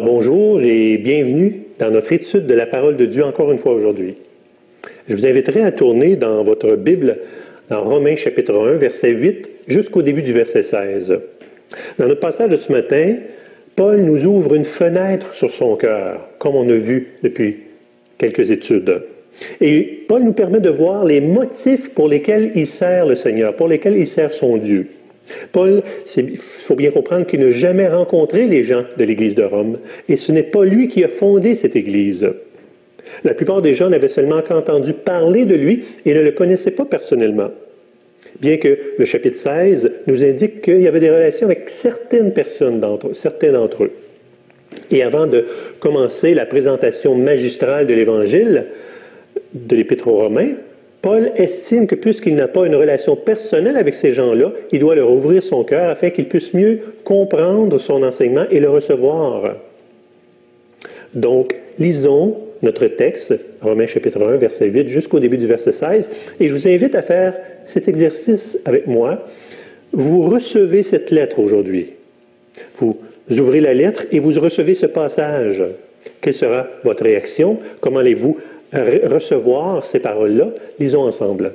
bonjour et bienvenue dans notre étude de la parole de Dieu encore une fois aujourd'hui. Je vous inviterai à tourner dans votre Bible dans Romains chapitre 1, verset 8 jusqu'au début du verset 16. Dans notre passage de ce matin, Paul nous ouvre une fenêtre sur son cœur, comme on a vu depuis quelques études. Et Paul nous permet de voir les motifs pour lesquels il sert le Seigneur, pour lesquels il sert son Dieu. Paul, il faut bien comprendre qu'il n'a jamais rencontré les gens de l'Église de Rome, et ce n'est pas lui qui a fondé cette Église. La plupart des gens n'avaient seulement qu'entendu parler de lui et ne le connaissaient pas personnellement. Bien que le chapitre 16 nous indique qu'il y avait des relations avec certaines personnes certains d'entre eux. Et avant de commencer la présentation magistrale de l'Évangile, de l'Épître aux Romains, Paul estime que puisqu'il n'a pas une relation personnelle avec ces gens-là, il doit leur ouvrir son cœur afin qu'ils puissent mieux comprendre son enseignement et le recevoir. Donc, lisons notre texte, Romains chapitre 1, verset 8, jusqu'au début du verset 16, et je vous invite à faire cet exercice avec moi. Vous recevez cette lettre aujourd'hui. Vous ouvrez la lettre et vous recevez ce passage. Quelle sera votre réaction? Comment allez-vous recevoir ces paroles-là? Lisons ensemble.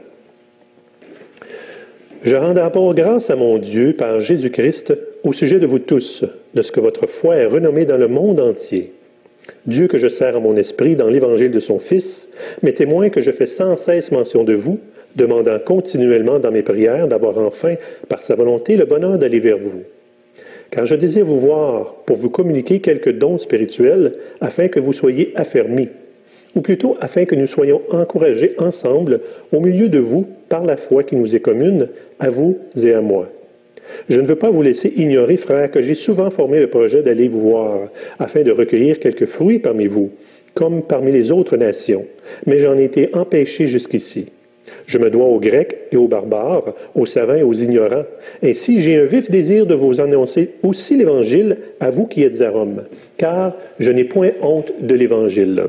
Je rends d'abord grâce à mon Dieu par Jésus-Christ au sujet de vous tous, de ce que votre foi est renommée dans le monde entier. Dieu que je sers à mon esprit dans l'évangile de son Fils, m'est témoin que je fais sans cesse mention de vous, demandant continuellement dans mes prières d'avoir enfin, par sa volonté, le bonheur d'aller vers vous. Car je désire vous voir pour vous communiquer quelques dons spirituels afin que vous soyez affermis, ou plutôt afin que nous soyons encouragés ensemble au milieu de vous par la foi qui nous est commune, à vous et à moi. Je ne veux pas vous laisser ignorer, frères, que j'ai souvent formé le projet d'aller vous voir, afin de recueillir quelques fruits parmi vous, comme parmi les autres nations, mais j'en ai été empêché jusqu'ici. Je me dois aux Grecs et aux barbares, aux savants et aux ignorants. Ainsi, j'ai un vif désir de vous annoncer aussi l'Évangile à vous qui êtes à Rome, car je n'ai point honte de l'Évangile.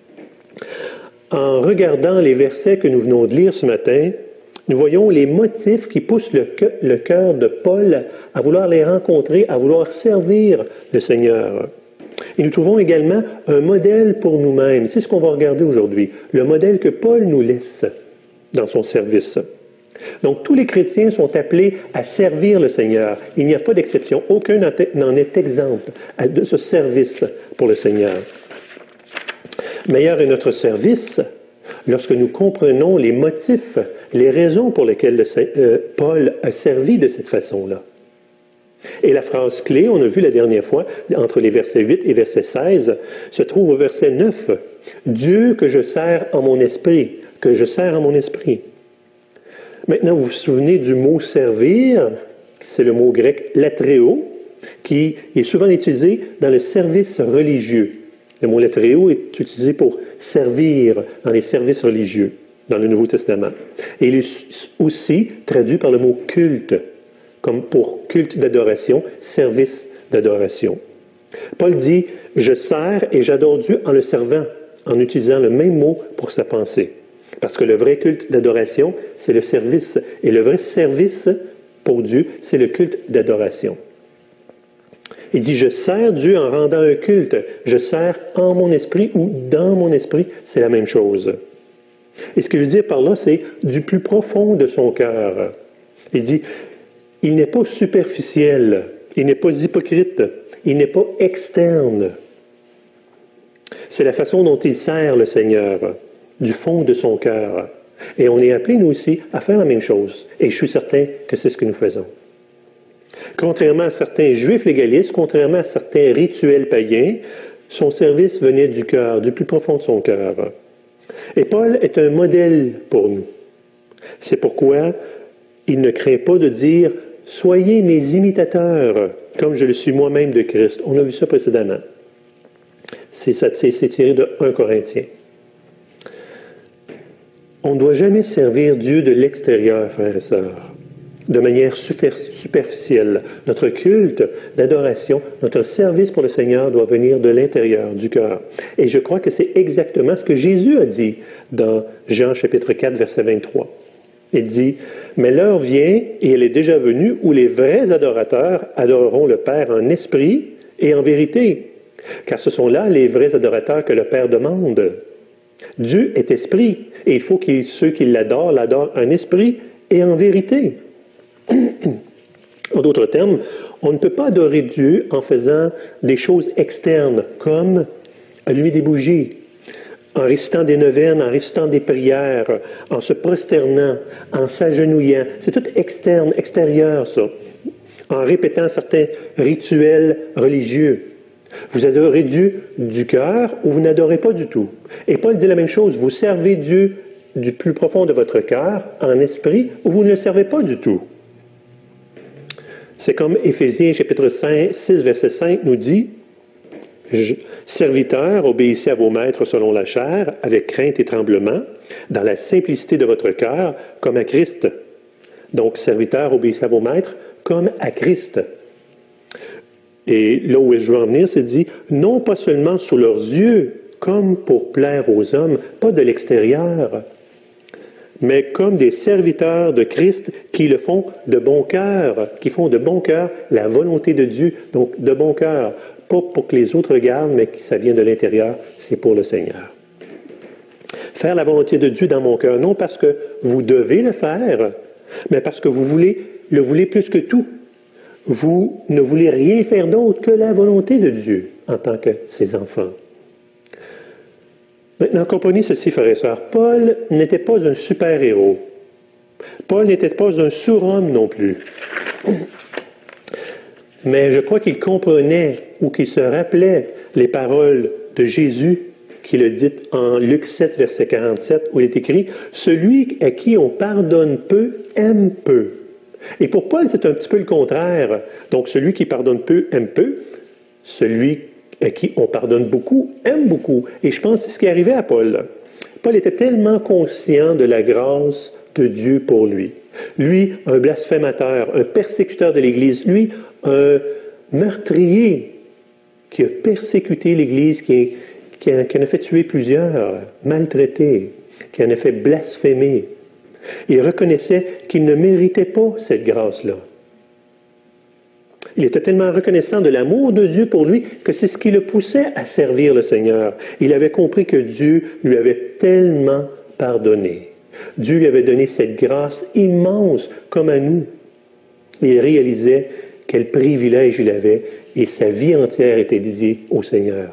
En regardant les versets que nous venons de lire ce matin, nous voyons les motifs qui poussent le cœur de Paul à vouloir les rencontrer, à vouloir servir le Seigneur. Et nous trouvons également un modèle pour nous-mêmes. C'est ce qu'on va regarder aujourd'hui, le modèle que Paul nous laisse dans son service. Donc, tous les chrétiens sont appelés à servir le Seigneur. Il n'y a pas d'exception. Aucun n'en est exempt de ce service pour le Seigneur. Meilleur est notre service lorsque nous comprenons les motifs, les raisons pour lesquelles Paul a servi de cette façon-là. Et la phrase clé, on a vu la dernière fois, entre les versets 8 et verset 16, se trouve au verset 9. « Dieu que je sers en mon esprit, que je sers en mon esprit. » Maintenant, vous vous souvenez du mot « servir », c'est le mot grec « latréo », qui est souvent utilisé dans le service religieux. Le mot « latréo » est utilisé pour servir dans les services religieux, dans le Nouveau Testament. Et il est aussi traduit par le mot « culte », comme pour culte d'adoration, service d'adoration. Paul dit « Je sers et j'adore Dieu en le servant », en utilisant le même mot pour sa pensée. Parce que le vrai culte d'adoration, c'est le service. Et le vrai service pour Dieu, c'est le culte d'adoration. Il dit, je sers Dieu en rendant un culte. Je sers en mon esprit ou dans mon esprit, c'est la même chose. Et ce qu'il veut dire par là, c'est du plus profond de son cœur. Il dit, il n'est pas superficiel, il n'est pas hypocrite, il n'est pas externe. C'est la façon dont il sert le Seigneur, du fond de son cœur. Et on est appelés, nous aussi, à faire la même chose. Et je suis certain que c'est ce que nous faisons. Contrairement à certains juifs légalistes, contrairement à certains rituels païens, son service venait du cœur, du plus profond de son cœur. Et Paul est un modèle pour nous. C'est pourquoi il ne craint pas de dire « Soyez mes imitateurs, comme je le suis moi-même de Christ ». On a vu ça précédemment. C'est tiré de 1 Corinthiens. On ne doit jamais servir Dieu de l'extérieur, frères et sœurs, de manière superficielle. Notre culte d'adoration, notre service pour le Seigneur doit venir de l'intérieur, du cœur. Et je crois que c'est exactement ce que Jésus a dit dans Jean chapitre 4, verset 23. Il dit, « Mais l'heure vient, et elle est déjà venue, où les vrais adorateurs adoreront le Père en esprit et en vérité, car ce sont là les vrais adorateurs que le Père demande. Dieu est esprit, et il faut que ceux qui l'adorent en esprit et en vérité. En d'autres termes, on ne peut pas adorer Dieu en faisant des choses externes, comme allumer des bougies, en récitant des neuvaines, en récitant des prières, en se prosternant, en s'agenouillant. C'est tout externe, extérieur, ça. En répétant certains rituels religieux. Vous adorez Dieu du cœur ou vous n'adorez pas du tout. Et Paul dit la même chose. Vous servez Dieu du plus profond de votre cœur, en esprit, ou vous ne le servez pas du tout. C'est comme Éphésiens chapitre 6, verset 5 nous dit, « Serviteurs, obéissez à vos maîtres selon la chair, avec crainte et tremblement, dans la simplicité de votre cœur, comme à Christ. » Donc, serviteurs, obéissez à vos maîtres, comme à Christ. Et là où je veux en venir, c'est dit, non pas seulement sous leurs yeux, comme pour plaire aux hommes, pas de l'extérieur, mais comme des serviteurs de Christ qui le font de bon cœur, qui font de bon cœur la volonté de Dieu, donc de bon cœur, pas pour que les autres regardent, mais que ça vient de l'intérieur, c'est pour le Seigneur. Faire la volonté de Dieu dans mon cœur, non parce que vous devez le faire, mais parce que vous le voulez plus que tout. Vous ne voulez rien faire d'autre que la volonté de Dieu en tant que ses enfants. Maintenant, comprenez ceci, frères et sœurs. Paul n'était pas un super-héros. Paul n'était pas un surhomme non plus. Mais je crois qu'il comprenait ou qu'il se rappelait les paroles de Jésus qu'il a dites en Luc 7, verset 47, où il est écrit « Celui à qui on pardonne peu, aime peu. » Et pour Paul, c'est un petit peu le contraire. Donc, celui qui pardonne peu, aime peu. Celui à qui on pardonne beaucoup, aime beaucoup. Et je pense que c'est ce qui arrivait à Paul. Paul était tellement conscient de la grâce de Dieu pour lui. Lui, un blasphémateur, un persécuteur de l'Église. Lui, un meurtrier qui a persécuté l'Église, qui en a fait tuer plusieurs, maltraité, qui en a fait blasphémer. Il reconnaissait qu'il ne méritait pas cette grâce-là. Il était tellement reconnaissant de l'amour de Dieu pour lui que c'est ce qui le poussait à servir le Seigneur. Il avait compris que Dieu lui avait tellement pardonné. Dieu lui avait donné cette grâce immense comme à nous. Il réalisait quel privilège il avait et sa vie entière était dédiée au Seigneur.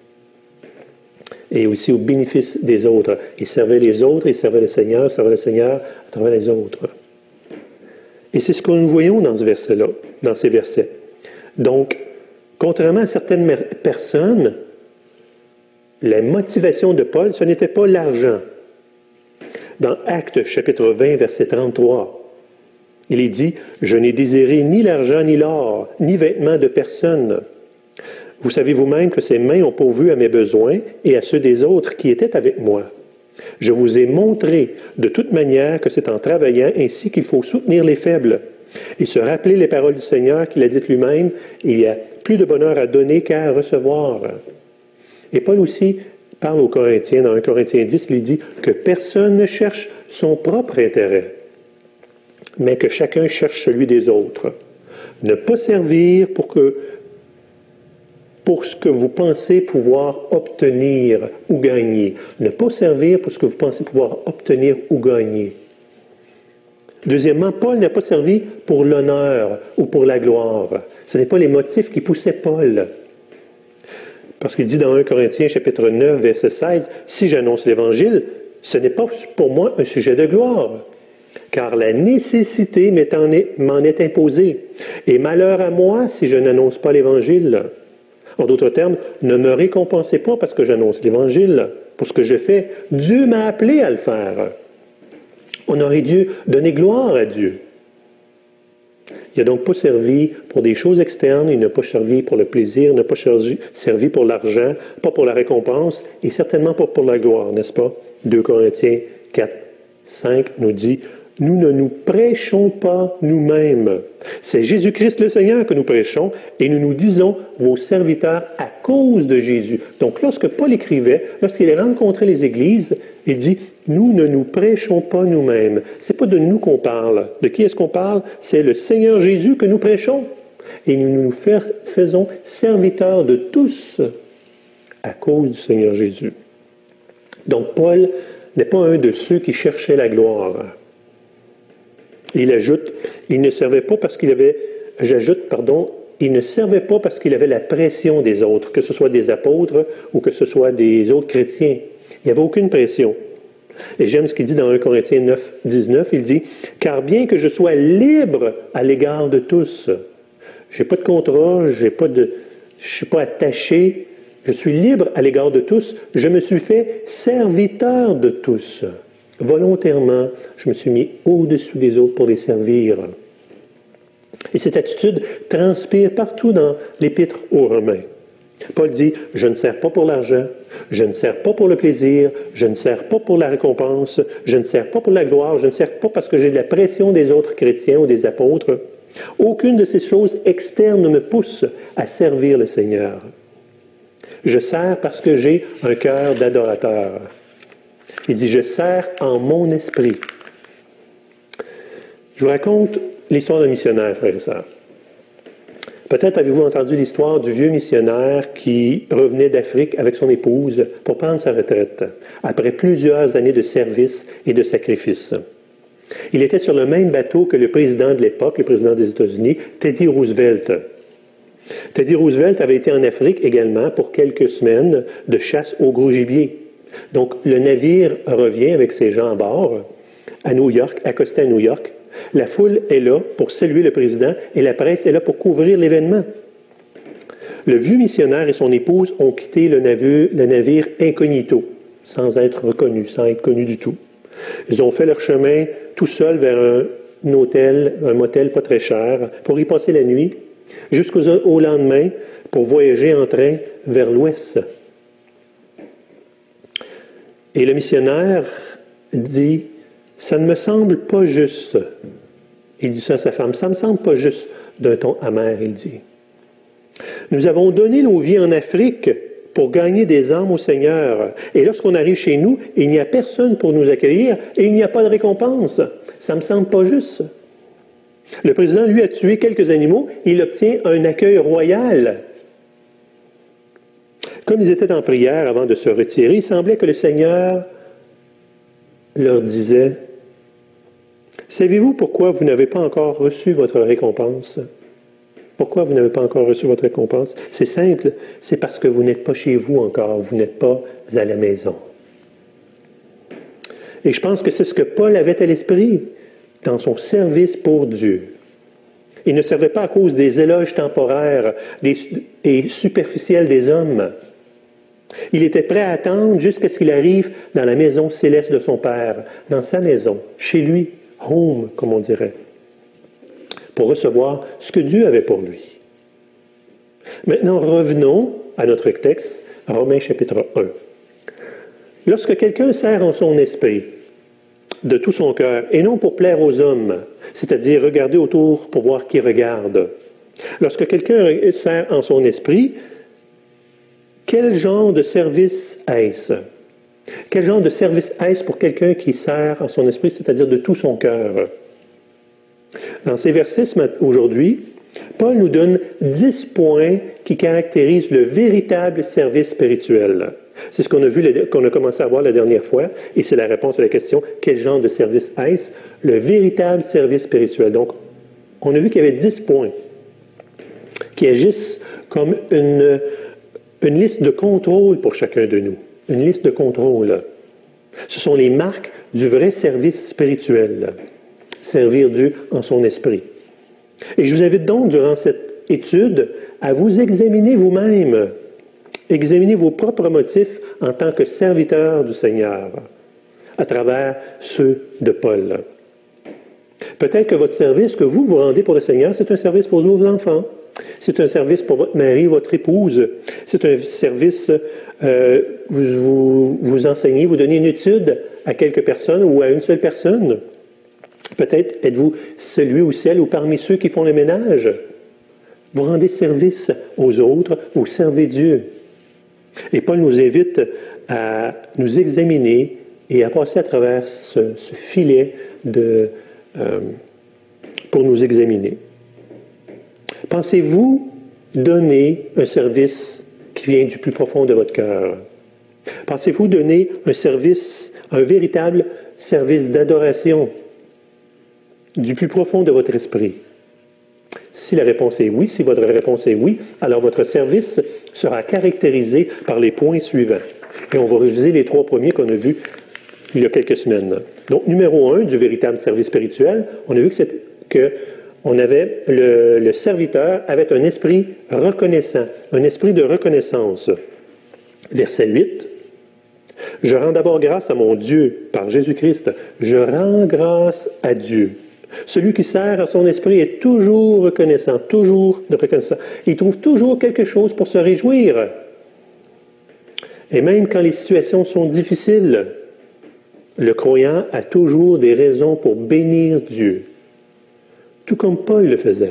Et aussi au bénéfice des autres. Il servait les autres, il servait le Seigneur à travers les autres. Et c'est ce que nous voyons dans ce verset-là, dans ces versets. Donc, contrairement à certaines personnes, la motivation de Paul, ce n'était pas l'argent. Dans Actes chapitre 20, verset 33, il est dit « Je n'ai désiré ni l'argent ni l'or, ni vêtements de personne. Vous savez vous-même que ces mains ont pourvu à mes besoins et à ceux des autres qui étaient avec moi. Je vous ai montré de toute manière que c'est en travaillant ainsi qu'il faut soutenir les faibles et se rappeler les paroles du Seigneur qu'il a dites lui-même, il y a plus de bonheur à donner qu'à recevoir. » Et Paul aussi parle aux Corinthiens, dans 1 Corinthiens 10, il dit que personne ne cherche son propre intérêt, mais que chacun cherche celui des autres. Ne pas servir pour ce que vous pensez pouvoir obtenir ou gagner. Ne pas servir pour ce que vous pensez pouvoir obtenir ou gagner. Deuxièmement, Paul n'a pas servi pour l'honneur ou pour la gloire. Ce n'est pas les motifs qui poussaient Paul. Parce qu'il dit dans 1 Corinthiens chapitre 9, verset 16, « Si j'annonce l'Évangile, ce n'est pas pour moi un sujet de gloire, car la nécessité m'en est imposée, et malheur à moi si je n'annonce pas l'Évangile. » En d'autres termes, ne me récompensez pas parce que j'annonce l'Évangile, pour ce que je fais. Dieu m'a appelé à le faire. On aurait dû donner gloire à Dieu. Il n'a donc pas servi pour des choses externes, il n'a pas servi pour le plaisir, il n'a pas servi pour l'argent, pas pour la récompense, et certainement pas pour la gloire, n'est-ce pas? 2 Corinthiens 4, 5 nous dit « Nous ne nous prêchons pas nous-mêmes. C'est Jésus-Christ le Seigneur que nous prêchons, et nous nous disons vos serviteurs à cause de Jésus. » Donc lorsque Paul écrivait, lorsqu'il rencontrait les églises, il dit « Nous ne nous prêchons pas nous-mêmes. » Ce n'est pas de nous qu'on parle. De qui est-ce qu'on parle? C'est le Seigneur Jésus que nous prêchons. et nous nous faisons serviteurs de tous à cause du Seigneur Jésus. Donc Paul n'est pas un de ceux qui cherchaient la gloire. Il ajoute, il ne servait pas parce qu'il avait, il ne servait pas parce qu'il avait la pression des autres, que ce soit des apôtres ou que ce soit des autres chrétiens. Il n'y avait aucune pression. Et j'aime ce qu'il dit dans 1 Corinthiens 9, 19, il dit « Car bien que je sois libre à l'égard de tous, je n'ai pas de contrat, je ne suis pas attaché, je suis libre à l'égard de tous, je me suis fait serviteur de tous. Volontairement, je me suis mis au-dessus des autres pour les servir. » Et cette attitude transpire partout dans l'Épître aux Romains. Paul dit, je ne sers pas pour l'argent, je ne sers pas pour le plaisir, je ne sers pas pour la récompense, je ne sers pas pour la gloire, je ne sers pas parce que j'ai de la pression des autres chrétiens ou des apôtres. Aucune de ces choses externes ne me pousse à servir le Seigneur. Je sers parce que j'ai un cœur d'adorateur. Il dit, je sers en mon esprit. Je vous raconte l'histoire d'un missionnaire, frères et sœurs. Peut-être avez-vous entendu l'histoire du vieux missionnaire qui revenait d'Afrique avec son épouse pour prendre sa retraite, après plusieurs années de service et de sacrifice. Il était sur le même bateau que le président de l'époque, le président des États-Unis, Teddy Roosevelt. Teddy Roosevelt avait été en Afrique également pour quelques semaines de chasse au gros gibier. Donc, le navire revient avec ses gens à bord à New York, accosté à New York. La foule est là pour saluer le président et la presse est là pour couvrir l'événement. Le vieux missionnaire et son épouse ont quitté le navire incognito, sans être reconnus, sans être connus du tout. Ils ont fait leur chemin tout seuls vers un motel pas très cher, pour y passer la nuit, jusqu'au lendemain, pour voyager en train vers l'ouest. Et le missionnaire dit, « Ça ne me semble pas juste. » Il dit ça à sa femme, « Ça ne me semble pas juste. » D'un ton amer, il dit. « Nous avons donné nos vies en Afrique pour gagner des âmes au Seigneur. Et lorsqu'on arrive chez nous, il n'y a personne pour nous accueillir et il n'y a pas de récompense. Ça ne me semble pas juste. » Le président, lui, a tué quelques animaux. Il obtient un accueil royal. Comme ils étaient en prière avant de se retirer, il semblait que le Seigneur leur disait, « Savez-vous pourquoi vous n'avez pas encore reçu votre récompense? Pourquoi vous n'avez pas encore reçu votre récompense? C'est simple, c'est parce que vous n'êtes pas chez vous encore, vous n'êtes pas à la maison. » Et je pense que c'est ce que Paul avait à l'esprit dans son service pour Dieu. Il ne servait pas à cause des éloges temporaires et superficiels des hommes. Il était prêt à attendre jusqu'à ce qu'il arrive dans la maison céleste de son Père, dans sa maison, chez lui, home, comme on dirait, pour recevoir ce que Dieu avait pour lui. Maintenant, revenons à notre texte, Romains chapitre 1. Lorsque quelqu'un sert en son esprit, de tout son cœur, et non pour plaire aux hommes, c'est-à-dire regarder autour pour voir qui regarde. Lorsque quelqu'un sert en son esprit, quel genre de service est-ce? Quel genre de service est-ce pour quelqu'un qui sert en son esprit, c'est-à-dire de tout son cœur? Dans ces versets aujourd'hui, Paul nous donne 10 points qui caractérisent le véritable service spirituel. C'est ce qu'on a vu, qu'on a commencé à voir la dernière fois, et c'est la réponse à la question, quel genre de service est-ce? Le véritable service spirituel. Donc, on a vu qu'il y avait 10 points qui agissent comme une liste de contrôle pour chacun de nous. Une liste de contrôle. Ce sont les marques du vrai service spirituel. Servir Dieu en son esprit. Et je vous invite donc, durant cette étude, à vous examiner vous-même. Examinez vos propres motifs en tant que serviteur du Seigneur, à travers ceux de Paul. Peut-être que votre service que vous rendez pour le Seigneur, c'est un service pour vos enfants. C'est un service pour votre mari, votre épouse. C'est un service, vous enseignez, vous donnez une étude à quelques personnes ou à une seule personne. Peut-être êtes-vous celui ou celle ou parmi ceux qui font le ménage. Vous rendez service aux autres, vous servez Dieu. Et Paul nous invite à nous examiner et à passer à travers ce filet pour nous examiner. Pensez-vous donner un service qui vient du plus profond de votre cœur? Pensez-vous donner un service, un véritable service d'adoration du plus profond de votre esprit? Si la réponse est oui, si votre réponse est oui, alors votre service sera caractérisé par les points suivants. Et on va réviser les 3 premiers qu'on a vus il y a quelques semaines. Donc, numéro 1 du véritable service spirituel, on a vu que le serviteur avait un esprit reconnaissant, un esprit de reconnaissance. Verset 8. « Je rends d'abord grâce à mon Dieu par Jésus-Christ. Je rends grâce à Dieu. » Celui qui sert à son esprit est toujours reconnaissant, toujours reconnaissant. Il trouve toujours quelque chose pour se réjouir. Et même quand les situations sont difficiles, le croyant a toujours des raisons pour bénir Dieu. Tout comme Paul le faisait.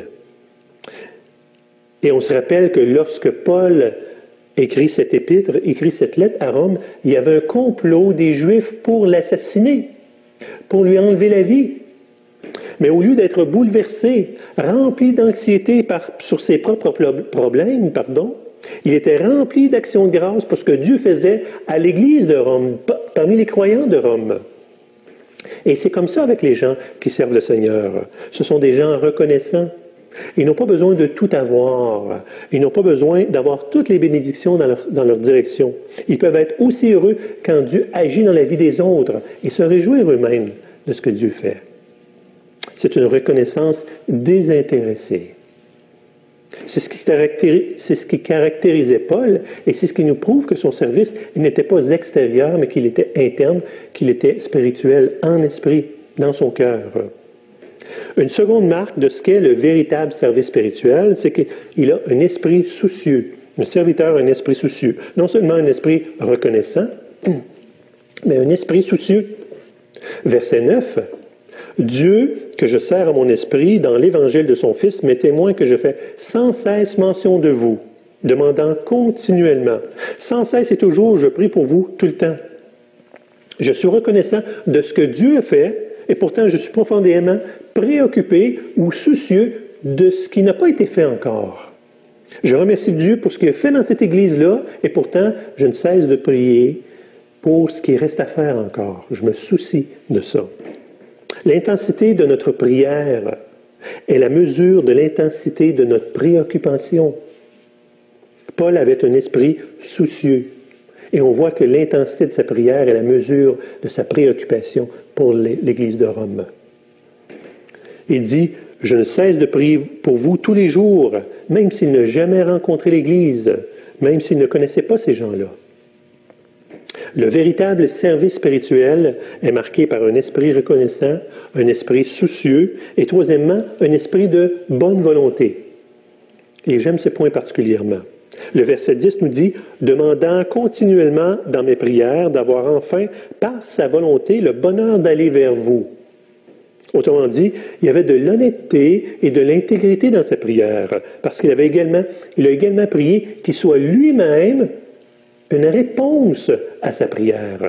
Et on se rappelle que lorsque Paul écrit cette épître, écrit cette lettre à Rome, il y avait un complot des Juifs pour l'assassiner, pour lui enlever la vie. Mais au lieu d'être bouleversé, rempli d'anxiété sur ses propres problèmes, il était rempli d'actions de grâce pour ce que Dieu faisait à l'Église de Rome, parmi les croyants de Rome. Et c'est comme ça avec les gens qui servent le Seigneur. Ce sont des gens reconnaissants. Ils n'ont pas besoin de tout avoir. Ils n'ont pas besoin d'avoir toutes les bénédictions dans leur direction. Ils peuvent être aussi heureux quand Dieu agit dans la vie des autres et se réjouir eux-mêmes de ce que Dieu fait. C'est une reconnaissance désintéressée. C'est ce qui caractérisait Paul et c'est ce qui nous prouve que son service n'était pas extérieur, mais qu'il était interne, qu'il était spirituel, en esprit, dans son cœur. Une seconde marque de ce qu'est le véritable service spirituel, c'est qu'il a un esprit soucieux. Un serviteur a un esprit soucieux. Non seulement un esprit reconnaissant, mais un esprit soucieux. Verset 9. Dieu, que je sers à mon esprit dans l'évangile de son Fils, m'est témoin que je fais sans cesse mention de vous, demandant continuellement. Sans cesse et toujours, je prie pour vous tout le temps. Je suis reconnaissant de ce que Dieu a fait, et pourtant je suis profondément préoccupé ou soucieux de ce qui n'a pas été fait encore. Je remercie Dieu pour ce qu'il a fait dans cette Église-là, et pourtant je ne cesse de prier pour ce qui reste à faire encore. Je me soucie de ça. L'intensité de notre prière est la mesure de l'intensité de notre préoccupation. Paul avait un esprit soucieux. Et on voit que l'intensité de sa prière est la mesure de sa préoccupation pour l'Église de Rome. Il dit, « Je ne cesse de prier pour vous tous les jours, même s'il n'a jamais rencontré l'Église, même s'il ne connaissait pas ces gens-là. » Le véritable service spirituel est marqué par un esprit reconnaissant, un esprit soucieux et troisièmement, un esprit de bonne volonté. Et j'aime ce point particulièrement. Le verset 10 nous dit « Demandant continuellement dans mes prières d'avoir enfin, par sa volonté, le bonheur d'aller vers vous. » Autrement dit, il y avait de l'honnêteté et de l'intégrité dans sa prière, parce qu'il a également prié qu'il soit lui-même une réponse à sa prière.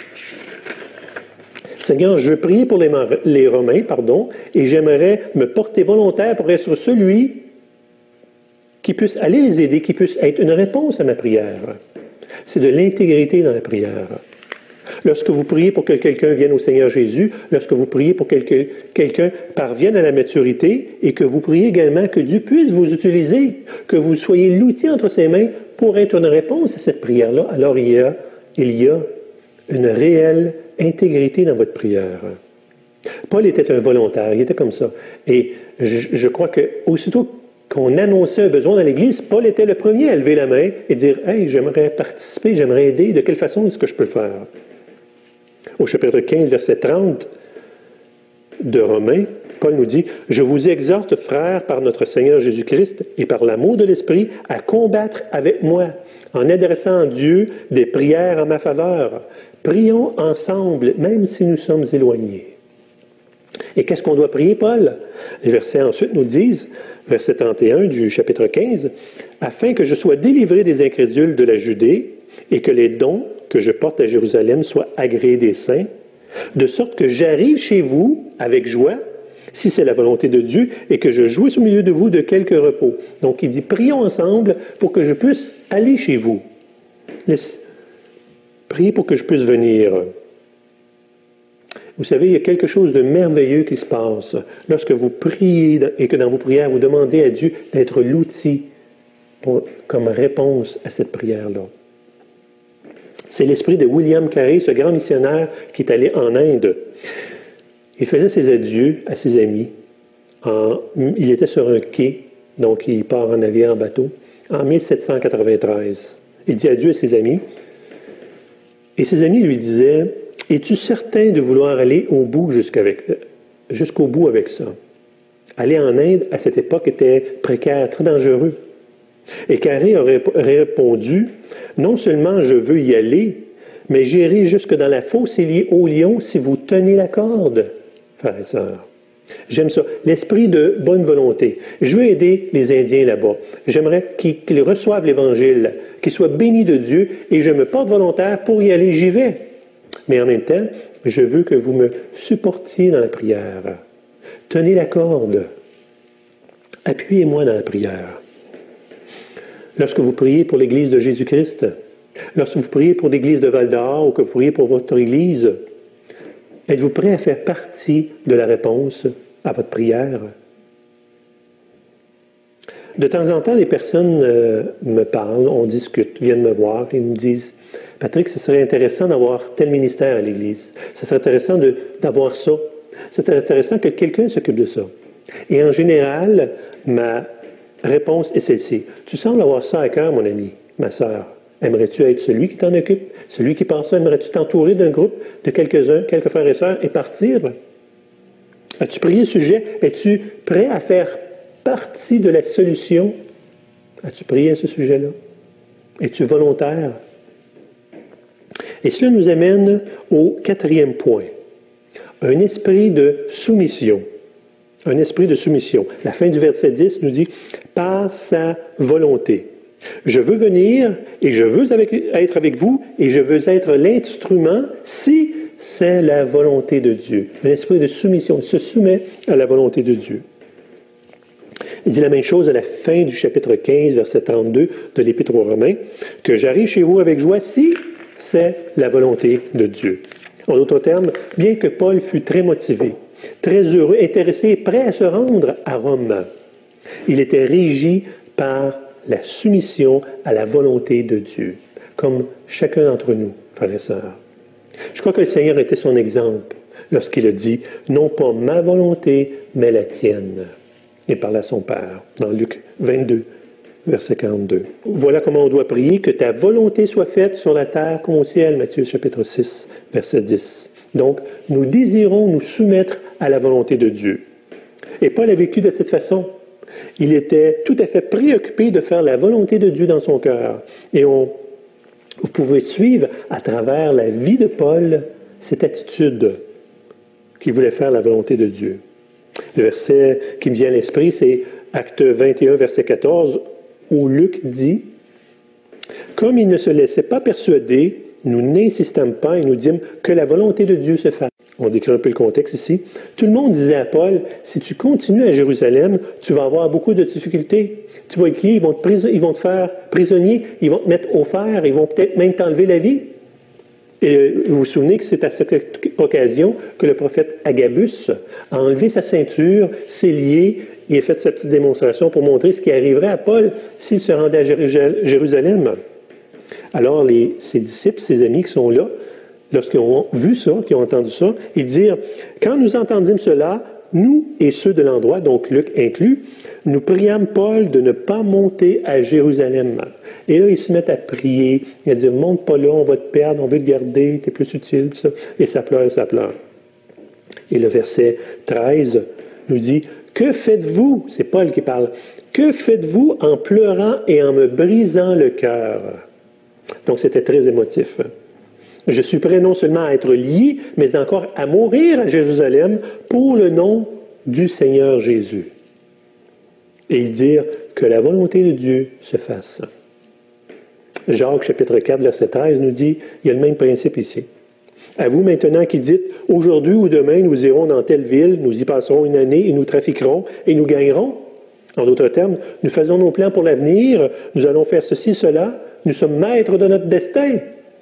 Seigneur, je veux prier pour les Romains, et j'aimerais me porter volontaire pour être celui qui puisse aller les aider, qui puisse être une réponse à ma prière. C'est de l'intégrité dans la prière. Lorsque vous priez pour que quelqu'un vienne au Seigneur Jésus, lorsque vous priez pour que quelqu'un parvienne à la maturité et que vous priez également que Dieu puisse vous utiliser, que vous soyez l'outil entre ses mains pour être une réponse à cette prière-là, alors il y a une réelle intégrité dans votre prière. Paul était un volontaire, il était comme ça. Et je crois qu'aussitôt qu'on annonçait un besoin dans l'Église, Paul était le premier à lever la main et dire « Hey, j'aimerais participer, j'aimerais aider, de quelle façon est-ce que je peux le faire? » Au chapitre 15, verset 30 de Romains, Paul nous dit « Je vous exhorte, frères, par notre Seigneur Jésus-Christ et par l'amour de l'Esprit, à combattre avec moi, en adressant à Dieu des prières en ma faveur. Prions ensemble, même si nous sommes éloignés. » Et qu'est-ce qu'on doit prier, Paul? Les versets ensuite nous disent, verset 31 du chapitre 15, « Afin que je sois délivré des incrédules de la Judée et que les dons que je porte à Jérusalem soient agréés des saints, de sorte que j'arrive chez vous avec joie si c'est la volonté de Dieu, et que je jouisse au milieu de vous de quelque repos. Donc il dit, prions ensemble pour que je puisse aller chez vous. Priez pour que je puisse venir. Vous savez, il y a quelque chose de merveilleux qui se passe lorsque vous priez et que dans vos prières, vous demandez à Dieu d'être l'outil comme réponse à cette prière-là. C'est l'esprit de William Carey, ce grand missionnaire qui est allé en Inde. Il faisait ses adieux à ses amis. Il était sur un quai, donc il part en navire, en bateau, en 1793. Il dit adieu à ses amis. Et ses amis lui disaient, « Es-tu certain de vouloir aller jusqu'au bout avec ça? » Aller en Inde, à cette époque, était précaire, très dangereux. Et Carey aurait répondu, « Non seulement je veux y aller, mais j'irai jusque dans la fosse aux lions si vous tenez la corde, frères et sœurs. » J'aime ça. L'esprit de bonne volonté. Je veux aider les Indiens là-bas. J'aimerais qu'ils reçoivent l'Évangile, qu'ils soient bénis de Dieu, et je me porte volontaire pour y aller, j'y vais. Mais en même temps, je veux que vous me supportiez dans la prière. Tenez la corde. Appuyez-moi dans la prière. Lorsque vous priez pour l'Église de Jésus-Christ, lorsque vous priez pour l'Église de Val-d'Or ou que vous priez pour votre Église, êtes-vous prêt à faire partie de la réponse à votre prière? De temps en temps, les personnes me parlent, on discute, viennent me voir et me disent « Patrick, ce serait intéressant d'avoir tel ministère à l'Église. Ce serait intéressant d'avoir ça. C'est intéressant que quelqu'un s'occupe de ça. » Et en général, ma réponse est celle-ci. « Tu sembles avoir ça à cœur, mon ami, ma sœur. Aimerais-tu être celui qui t'en occupe? Celui qui pense ça? Aimerais-tu t'entourer d'un groupe de quelques-uns, quelques frères et sœurs, et partir? As-tu prié le sujet? Es-tu prêt à faire partie de la solution? As-tu prié à ce sujet-là? Es-tu volontaire? » Et cela nous amène au 4e point. Un esprit de soumission. Un esprit de soumission. La fin du verset 10 nous dit « par sa volonté ». Je veux venir et je veux être avec vous et je veux être l'instrument si c'est la volonté de Dieu. Un esprit de soumission. Il se soumet à la volonté de Dieu. Il dit la même chose à la fin du chapitre 15, verset 32 de l'Épître aux Romains, que j'arrive chez vous avec joie si c'est la volonté de Dieu. En d'autres termes, bien que Paul fût très motivé, très heureux, intéressé et prêt à se rendre à Rome, il était régi par la soumission à la volonté de Dieu, comme chacun d'entre nous, frères et sœurs. Je crois que le Seigneur était son exemple lorsqu'il a dit « Non pas ma volonté, mais la tienne ». Il parle à son Père, dans Luc 22, verset 42. Voilà comment on doit prier, que ta volonté soit faite sur la terre comme au ciel, Matthieu chapitre 6, verset 10. Donc, nous désirons nous soumettre à la volonté de Dieu. Et Paul a vécu de cette façon. Il était tout à fait préoccupé de faire la volonté de Dieu dans son cœur. Et vous pouvez suivre à travers la vie de Paul cette attitude qu'il voulait faire la volonté de Dieu. Le verset qui me vient à l'esprit, c'est Acte 21, verset 14, où Luc dit « Comme il ne se laissait pas persuader, nous n'insistâmes pas et nous dîmes que la volonté de Dieu se fasse. » On décrit un peu le contexte ici. Tout le monde disait à Paul, si tu continues à Jérusalem, tu vas avoir beaucoup de difficultés. Tu vas être lié, ils vont te faire prisonnier, ils vont te mettre au fer, ils vont peut-être même t'enlever la vie. Et vous vous souvenez que c'est à cette occasion que le prophète Agabus a enlevé sa ceinture, s'est lié, il a fait sa petite démonstration pour montrer ce qui arriverait à Paul s'il se rendait à Jérusalem. Alors ses disciples, ses amis qui sont là, lorsqu'ils ont vu ça, qu'ils ont entendu ça, ils dirent, quand nous entendîmes cela, nous et ceux de l'endroit, donc Luc inclus, nous priâmes Paul de ne pas monter à Jérusalem. Et là, ils se mettent à prier, ils disent, monte pas là, on va te perdre, on veut te garder, t'es plus utile, ça. Et ça pleure, et ça pleure. Et le verset 13 nous dit, que faites-vous, c'est Paul qui parle, que faites-vous en pleurant et en me brisant le cœur? Donc, c'était très émotif. Je suis prêt non seulement à être lié, mais encore à mourir à Jérusalem pour le nom du Seigneur Jésus. Et dire que la volonté de Dieu se fasse. Jacques, chapitre 4, verset 13, nous dit, il y a le même principe ici. À vous maintenant qui dites, aujourd'hui ou demain, nous irons dans telle ville, nous y passerons une année et nous trafiquerons et nous gagnerons. En d'autres termes, nous faisons nos plans pour l'avenir, nous allons faire ceci, cela, nous sommes maîtres de notre destin.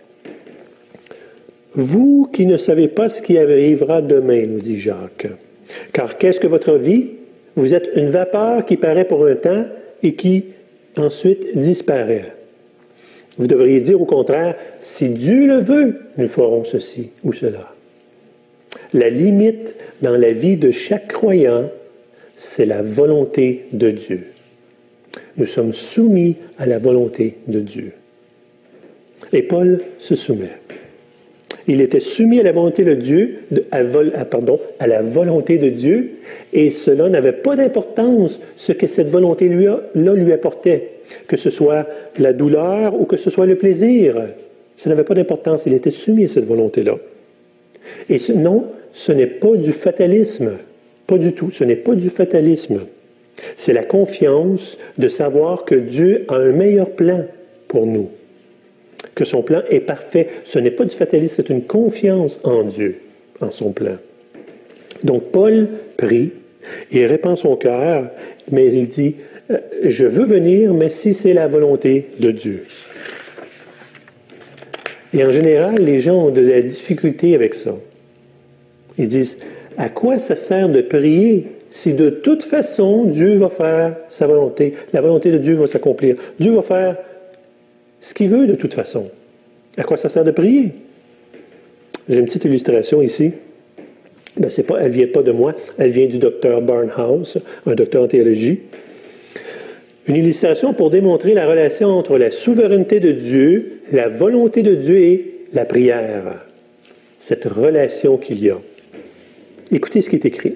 Vous qui ne savez pas ce qui arrivera demain, nous dit Jacques. Car qu'est-ce que votre vie? Vous êtes une vapeur qui paraît pour un temps et qui ensuite disparaît. Vous devriez dire au contraire, si Dieu le veut, nous ferons ceci ou cela. La limite dans la vie de chaque croyant, c'est la volonté de Dieu. Nous sommes soumis à la volonté de Dieu. Et Paul se soumet. Il était soumis à la volonté de Dieu, à la volonté de Dieu, et cela n'avait pas d'importance ce que cette volonté-là lui apportait, que ce soit la douleur ou que ce soit le plaisir. Ça n'avait pas d'importance, il était soumis à cette volonté-là. Et non, ce n'est pas du fatalisme, pas du tout, ce n'est pas du fatalisme. C'est la confiance de savoir que Dieu a un meilleur plan pour nous, que son plan est parfait. Ce n'est pas du fatalisme, c'est une confiance en Dieu, en son plan. Donc Paul prie, il répand son cœur, mais il dit, je veux venir, mais si c'est la volonté de Dieu. Et en général, les gens ont de la difficulté avec ça. Ils disent, à quoi ça sert de prier si de toute façon Dieu va faire sa volonté, la volonté de Dieu va s'accomplir. Dieu va faire ce qu'il veut de toute façon. À quoi ça sert de prier? J'ai une petite illustration ici. Elle ne vient pas de moi, elle vient du docteur Barnhouse, un docteur en théologie. Une illustration pour démontrer la relation entre la souveraineté de Dieu, la volonté de Dieu et la prière. Cette relation qu'il y a. Écoutez ce qui est écrit.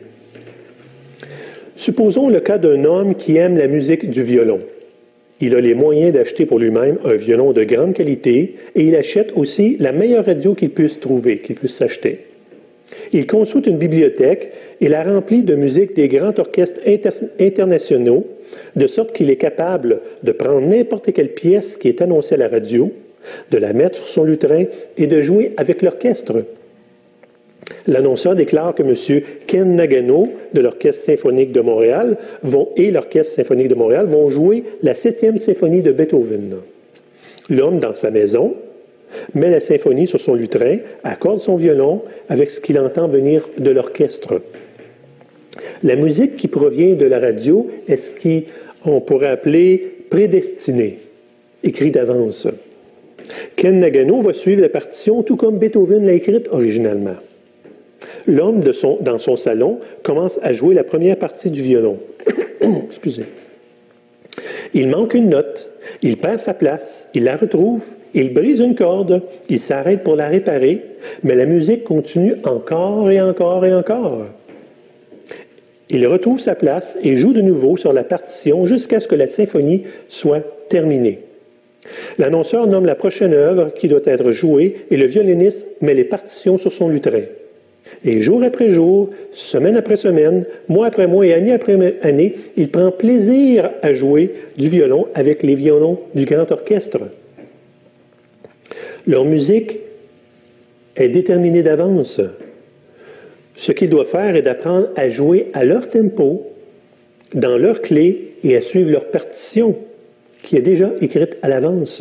Supposons le cas d'un homme qui aime la musique du violon. Il a les moyens d'acheter pour lui-même un violon de grande qualité et il achète aussi la meilleure radio qu'il puisse trouver, qu'il puisse s'acheter. Il consulte une bibliothèque et la remplit de musique des grands orchestres internationaux, de sorte qu'il est capable de prendre n'importe quelle pièce qui est annoncée à la radio, de la mettre sur son lutrin et de jouer avec l'orchestre. L'annonceur déclare que M. Ken Nagano de l'Orchestre symphonique de Montréal et l'Orchestre symphonique de Montréal vont jouer la 7e symphonie de Beethoven. L'homme, dans sa maison, met la symphonie sur son lutrin, accorde son violon avec ce qu'il entend venir de l'orchestre. La musique qui provient de la radio est ce qu'on pourrait appeler prédestiné, écrit d'avance. Ken Nagano va suivre la partition tout comme Beethoven l'a écrite originalement. L'homme, dans son salon, commence à jouer la première partie du violon. Excusez. Il manque une note, il perd sa place, il la retrouve, il brise une corde, il s'arrête pour la réparer, mais la musique continue encore et encore et encore. Il retrouve sa place et joue de nouveau sur la partition jusqu'à ce que la symphonie soit terminée. L'annonceur nomme la prochaine œuvre qui doit être jouée et le violoniste met les partitions sur son lutrin. Et jour après jour, semaine après semaine, mois après mois et année après année, il prend plaisir à jouer du violon avec les violons du grand orchestre. Leur musique est déterminée d'avance. Ce qu'ils doivent faire est d'apprendre à jouer à leur tempo, dans leur clé et à suivre leur partition, qui est déjà écrite à l'avance.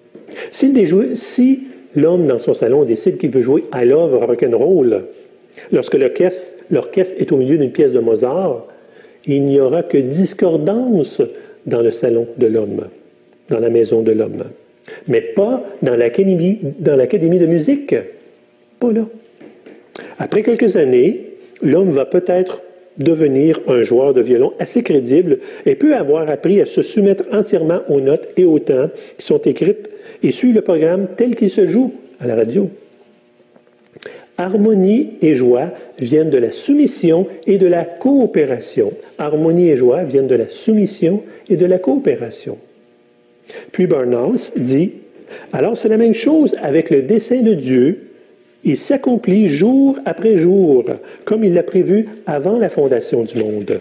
Si l'homme dans son salon décide qu'il veut jouer I Love Rock'n'Roll, lorsque l'orchestre est au milieu d'une pièce de Mozart, il n'y aura que discordance dans le salon de l'homme, dans la maison de l'homme. Mais pas dans l'académie de musique. Pas là. Après quelques années, l'homme va peut-être devenir un joueur de violon assez crédible et peut avoir appris à se soumettre entièrement aux notes et aux temps qui sont écrites et suivre le programme tel qu'il se joue à la radio. Harmonie et joie viennent de la soumission et de la coopération. Harmonie et joie viennent de la soumission et de la coopération. Puis Barnhouse dit, alors c'est la même chose avec le dessein de Dieu. Il s'accomplit jour après jour, comme il l'a prévu avant la fondation du monde.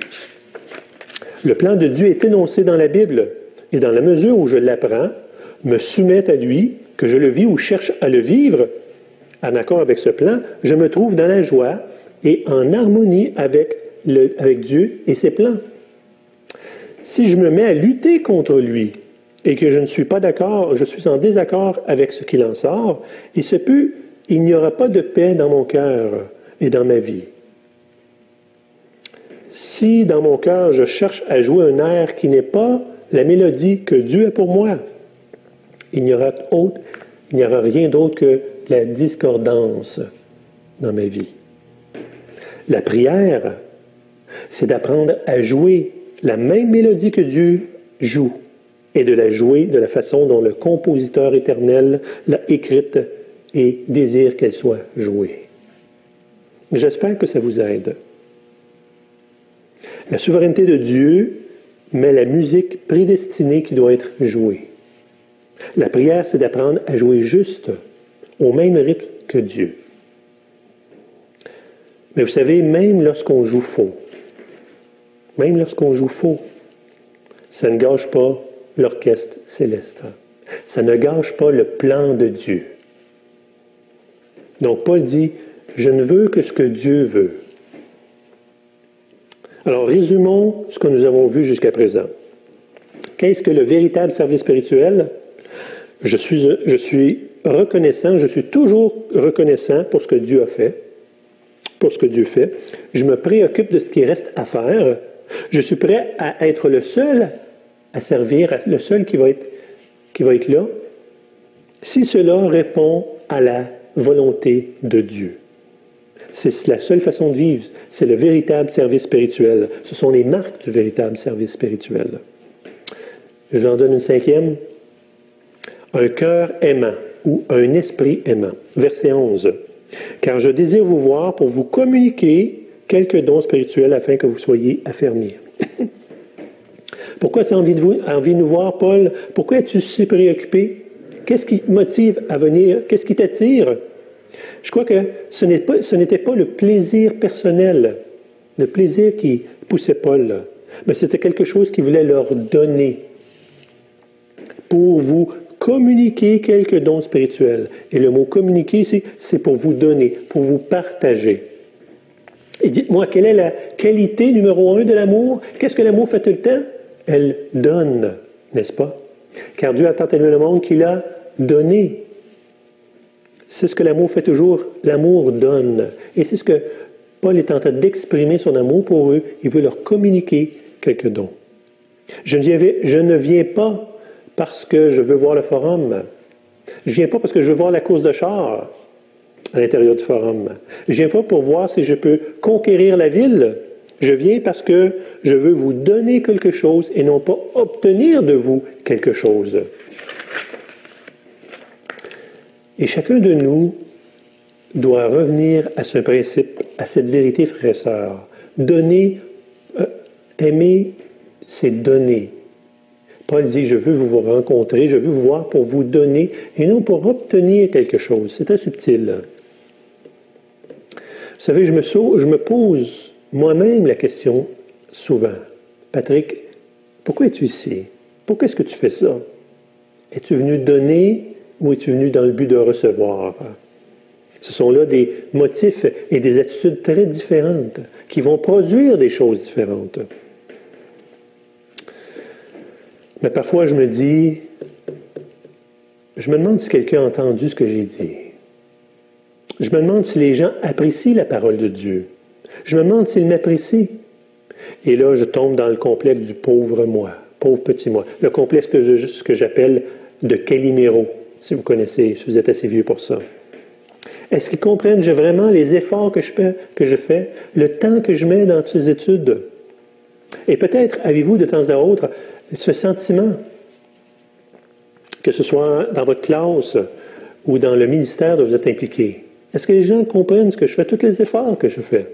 Le plan de Dieu est énoncé dans la Bible, et dans la mesure où je l'apprends, me soumets à lui, que je le vis ou cherche à le vivre, en accord avec ce plan, je me trouve dans la joie et en harmonie avec Dieu et ses plans. Si je me mets à lutter contre lui et que je ne suis pas d'accord, je suis en désaccord avec ce qu'il en sort, il se peut, il n'y aura pas de paix dans mon cœur et dans ma vie. Si dans mon cœur je cherche à jouer un air qui n'est pas la mélodie que Dieu a pour moi, il n'y aura rien d'autre que la discordance dans ma vie. La prière, c'est d'apprendre à jouer la même mélodie que Dieu joue et de la jouer de la façon dont le compositeur éternel l'a écrite et désire qu'elle soit jouée. J'espère que ça vous aide. La souveraineté de Dieu met la musique prédestinée qui doit être jouée. La prière, c'est d'apprendre à jouer juste, au même rythme que Dieu. Mais vous savez, même lorsqu'on joue faux, ça ne gâche pas l'orchestre céleste. Ça ne gâche pas le plan de Dieu. Donc Paul dit, je ne veux que ce que Dieu veut. Alors résumons ce que nous avons vu jusqu'à présent. Qu'est-ce que le véritable service spirituel? Je suis reconnaissant, je suis toujours reconnaissant pour ce que Dieu a fait, pour ce que Dieu fait. Je me préoccupe de ce qui reste à faire. Je suis prêt à être le seul à servir, le seul qui va être là, si cela répond à la volonté de Dieu. C'est la seule façon de vivre. C'est le véritable service spirituel. Ce sont les marques du véritable service spirituel. Je vous en donne une cinquième. Un cœur aimant ou un esprit aimant. Verset 11. Car je désire vous voir pour vous communiquer quelques dons spirituels afin que vous soyez affermis. Pourquoi tu as envie de nous voir, Paul? Pourquoi es-tu si préoccupé? Qu'est-ce qui te motive à venir? Qu'est-ce qui t'attire? Je crois que ce n'était pas le plaisir personnel, le plaisir qui poussait Paul, mais c'était quelque chose qu'il voulait leur donner pour vous communiquer quelques dons spirituels. Et le mot communiquer ici, c'est pour vous donner, pour vous partager. Et dites-moi, quelle est la qualité numéro 1 de l'amour? Qu'est-ce que l'amour fait tout le temps? Elle donne, n'est-ce pas? Car Dieu a tant aimé le monde qu'il a donné. C'est ce que l'amour fait toujours. L'amour donne. Et c'est ce que Paul est en train d'exprimer son amour pour eux. Il veut leur communiquer quelques dons. Je ne viens pas parce que je veux voir le forum. Je ne viens pas parce que je veux voir la course de char à l'intérieur du forum. Je ne viens pas pour voir si je peux conquérir la ville. Je viens parce que je veux vous donner quelque chose et non pas obtenir de vous quelque chose. Et chacun de nous doit revenir à ce principe, à cette vérité, frères et sœurs. Donner, aimer, c'est donner. Paul dit, je veux vous rencontrer, je veux vous voir pour vous donner et non pour obtenir quelque chose. C'est très subtil. Vous savez, je me pose moi-même la question souvent. Patrick, pourquoi es-tu ici? Pourquoi est-ce que tu fais ça? Es-tu venu donner ou es-tu venu dans le but de recevoir? Ce sont là des motifs et des attitudes très différentes qui vont produire des choses différentes. Mais parfois, je me demande si quelqu'un a entendu ce que j'ai dit. Je me demande si les gens apprécient la parole de Dieu. Je me demande s'ils m'apprécient. Et là, je tombe dans le complexe du pauvre moi, pauvre petit moi. Le complexe que j'appelle de Calimero, si vous connaissez, si vous êtes assez vieux pour ça. Est-ce qu'ils comprennent vraiment les efforts que je fais, le temps que je mets dans ces études? Et peut-être avez-vous de temps à autre ce sentiment, que ce soit dans votre classe ou dans le ministère dont vous êtes impliqué. Est-ce que les gens comprennent ce que je fais, tous les efforts que je fais?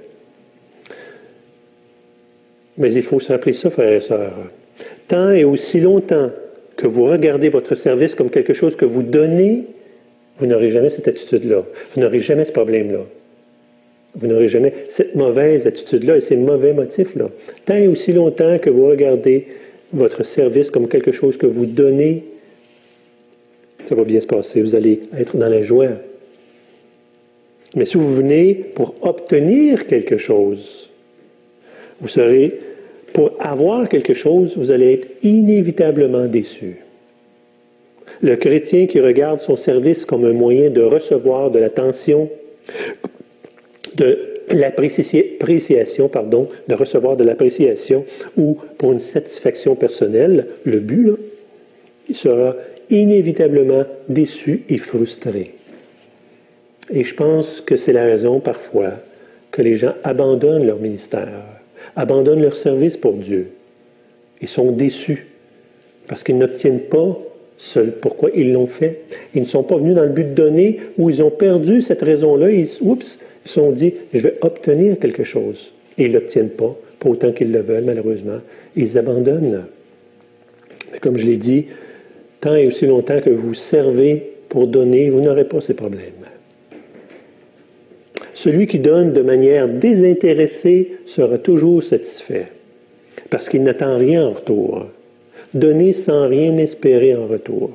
Mais il faut se rappeler ça, frères et sœurs. Tant et aussi longtemps que vous regardez votre service comme quelque chose que vous donnez, vous n'aurez jamais cette attitude-là. Vous n'aurez jamais ce problème-là. Vous n'aurez jamais cette mauvaise attitude-là et ces mauvais motifs-là. Tant et aussi longtemps que vous regardez votre service comme quelque chose que vous donnez, ça va bien se passer. Vous allez être dans la joie. Mais si vous venez pour obtenir quelque chose, vous serez, pour avoir quelque chose, vous allez être inévitablement déçu. Le chrétien qui regarde son service comme un moyen de recevoir de l'attention, de l'appréciation, de recevoir de l'appréciation ou pour une satisfaction personnelle, le but, là, il sera inévitablement déçu et frustré. Et je pense que c'est la raison parfois que les gens abandonnent leur ministère, abandonnent leur service pour Dieu. Ils sont déçus parce qu'ils n'obtiennent pas ce pourquoi ils l'ont fait. Ils ne sont pas venus dans le but de donner ou ils ont perdu cette raison-là. Ils se sont dit, je vais obtenir quelque chose. Et ils ne l'obtiennent pas autant qu'ils le veulent, malheureusement. Ils abandonnent. Mais comme je l'ai dit, tant et aussi longtemps que vous servez pour donner, vous n'aurez pas ces problèmes. Celui qui donne de manière désintéressée sera toujours satisfait, parce qu'il n'attend rien en retour. Donner sans rien espérer en retour.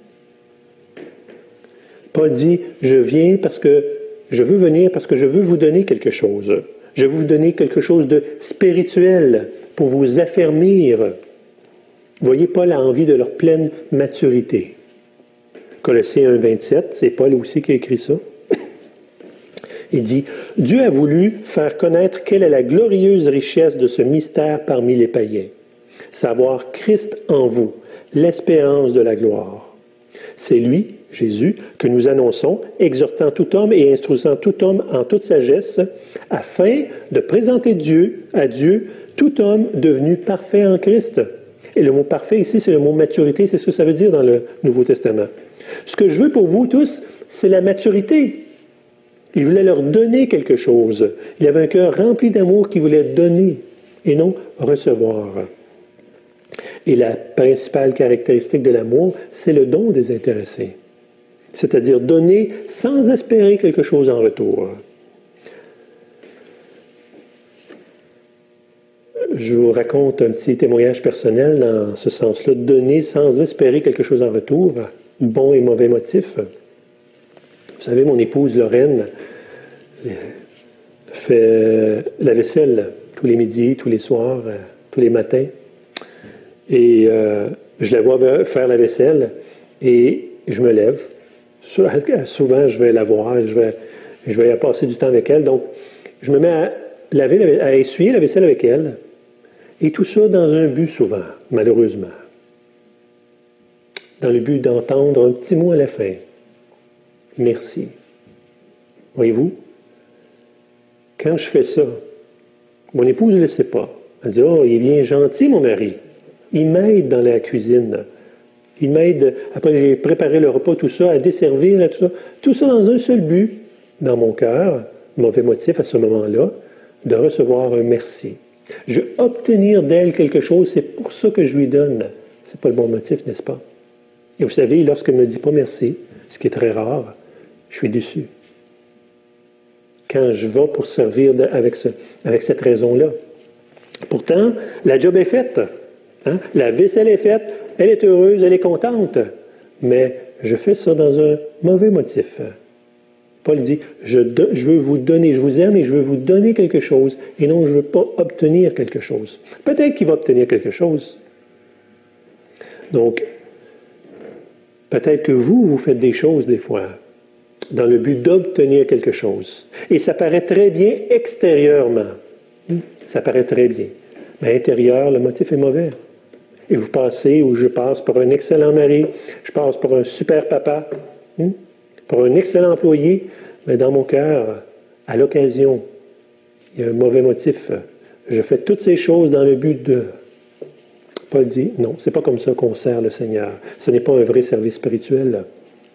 Paul dit, je viens parce que je veux venir, parce que je veux vous donner quelque chose. Je veux vous donner quelque chose de spirituel pour vous affermir. Vous voyez, Paul a envie de leur pleine maturité. Colossiens 1,27, c'est Paul aussi qui a écrit ça. Il dit, Dieu a voulu faire connaître quelle est la glorieuse richesse de ce mystère parmi les païens. Savoir Christ en vous, l'espérance de la gloire. C'est lui, Jésus, que nous annonçons, exhortant tout homme et instruisant tout homme en toute sagesse, afin de présenter à Dieu tout homme devenu parfait en Christ. Et le mot parfait ici, c'est le mot maturité, c'est ce que ça veut dire dans le Nouveau Testament. Ce que je veux pour vous tous, c'est la maturité. Il voulait leur donner quelque chose. Il avait un cœur rempli d'amour qu'il voulait donner et non recevoir. Et la principale caractéristique de l'amour, c'est le don désintéressé. C'est-à-dire donner sans espérer quelque chose en retour. Je vous raconte un petit témoignage personnel dans ce sens-là. Donner sans espérer quelque chose en retour, bon et mauvais motif. Vous savez, mon épouse Lorraine fait la vaisselle tous les midis, tous les soirs, tous les matins. Et je la vois faire la vaisselle et je me lève. Souvent, je vais la voir, je vais passer du temps avec elle. Donc, je me mets à essuyer la vaisselle avec elle. Et tout ça dans un but souvent, malheureusement. Dans le but d'entendre un petit mot à la fin. Merci. Voyez-vous, quand je fais ça, mon épouse ne le sait pas. Elle dit, oh, il est bien gentil, mon mari. Il m'aide dans la cuisine. Il m'aide, après j'ai préparé le repas, tout ça, à desservir, tout ça dans un seul but, dans mon cœur, mauvais motif à ce moment-là, de recevoir un merci. Je veux obtenir d'elle quelque chose, c'est pour ça que je lui donne. C'est pas le bon motif, n'est-ce pas? Et vous savez, lorsqu'elle ne me dit pas merci, ce qui est très rare, je suis déçu. Quand je vais pour servir avec cette raison-là. Pourtant, la job est faite. Hein? La vaisselle est faite, elle est heureuse, elle est contente. Mais je fais ça dans un mauvais motif. Paul dit, je veux vous donner, je vous aime et je veux vous donner quelque chose, et non, je ne veux pas obtenir quelque chose. Peut-être qu'il va obtenir quelque chose. Donc, peut-être que vous faites des choses des fois, dans le but d'obtenir quelque chose. Et ça paraît très bien extérieurement. Ça paraît très bien. Mais à l'intérieur, le motif est mauvais. Et vous passez, ou je passe pour un excellent mari, je passe pour un super papa, pour un excellent employé, mais dans mon cœur, à l'occasion, il y a un mauvais motif. Je fais toutes ces choses dans le but de... Paul dit, non, c'est pas comme ça qu'on sert le Seigneur. Ce n'est pas un vrai service spirituel.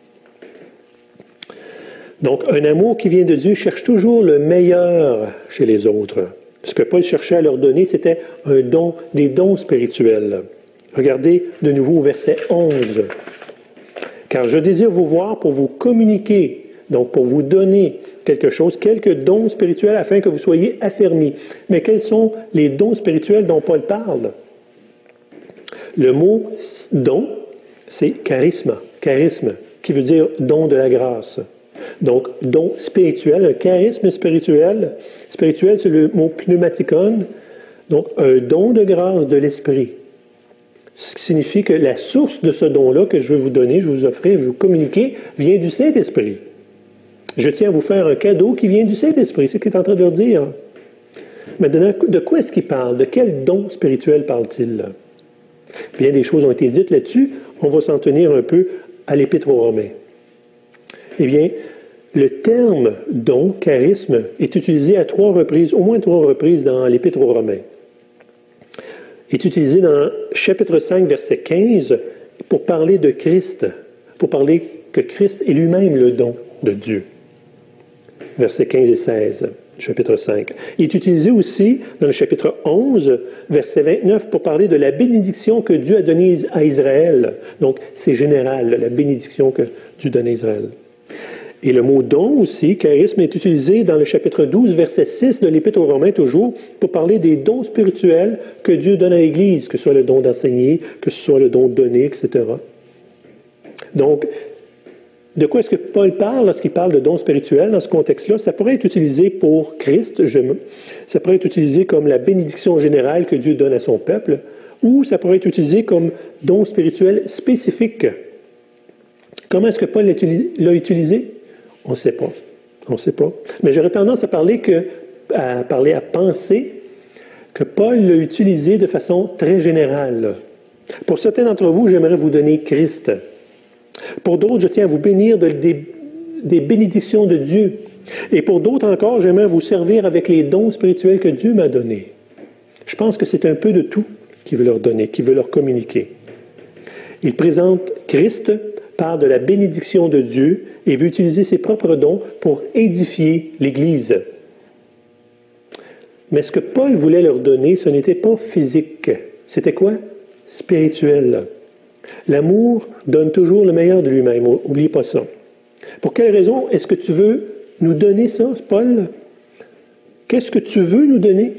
Donc, un amour qui vient de Dieu cherche toujours le meilleur chez les autres. Ce que Paul cherchait à leur donner, c'était des dons spirituels. Regardez de nouveau au verset 11. « Car je désire vous voir pour vous communiquer, donc pour vous donner quelque chose, quelques dons spirituels afin que vous soyez affermis. » Mais quels sont les dons spirituels dont Paul parle? Le mot « don », c'est charisme, qui veut dire « don de la grâce ». Donc, don spirituel, un charisme spirituel. Spirituel, c'est le mot pneumatikon. Donc, un don de grâce de l'Esprit. Ce qui signifie que la source de ce don-là que je veux vous donner, je vais vous offrir, je vais vous communiquer, vient du Saint-Esprit. Je tiens à vous faire un cadeau qui vient du Saint-Esprit. C'est ce qu'il est en train de leur dire. Mais de quoi est-ce qu'il parle? De quel don spirituel parle-t-il? Bien des choses ont été dites là-dessus. On va s'en tenir un peu à l'Épître aux Romains. Eh bien, le terme don, charisme, est utilisé à 3 reprises, au moins 3 reprises dans l'Épître aux Romains. Il est utilisé dans chapitre 5, verset 15, pour parler de Christ, pour parler que Christ est lui-même le don de Dieu. Versets 15 et 16, chapitre 5. Il est utilisé aussi dans le chapitre 11, verset 29, pour parler de la bénédiction que Dieu a donnée à Israël. Donc, c'est général, la bénédiction que Dieu donne à Israël. Et le mot don aussi, charisme, est utilisé dans le chapitre 12, verset 6 de l'Épître aux Romains toujours, pour parler des dons spirituels que Dieu donne à l'Église, que ce soit le don d'enseigner, que ce soit le don de donner, etc. Donc, de quoi est-ce que Paul parle lorsqu'il parle de dons spirituels dans ce contexte-là? Ça pourrait être utilisé pour Christ, ça pourrait être utilisé comme la bénédiction générale que Dieu donne à son peuple, ou ça pourrait être utilisé comme don spirituel spécifique. Comment est-ce que Paul l'a utilisé? On ne sait pas. On ne sait pas. Mais j'aurais tendance à penser que Paul l'a utilisé de façon très générale. Pour certains d'entre vous, j'aimerais vous donner Christ. Pour d'autres, je tiens à vous bénir des bénédictions de Dieu. Et pour d'autres encore, j'aimerais vous servir avec les dons spirituels que Dieu m'a donnés. Je pense que c'est un peu de tout qu'il veut leur donner, qu'il veut leur communiquer. Il présente Christ, parle de la bénédiction de Dieu et veut utiliser ses propres dons pour édifier l'Église. Mais ce que Paul voulait leur donner, ce n'était pas physique. C'était quoi? Spirituel. L'amour donne toujours le meilleur de lui-même. N'oubliez pas ça. Pour quelle raison est-ce que tu veux nous donner ça, Paul? Qu'est-ce que tu veux nous donner?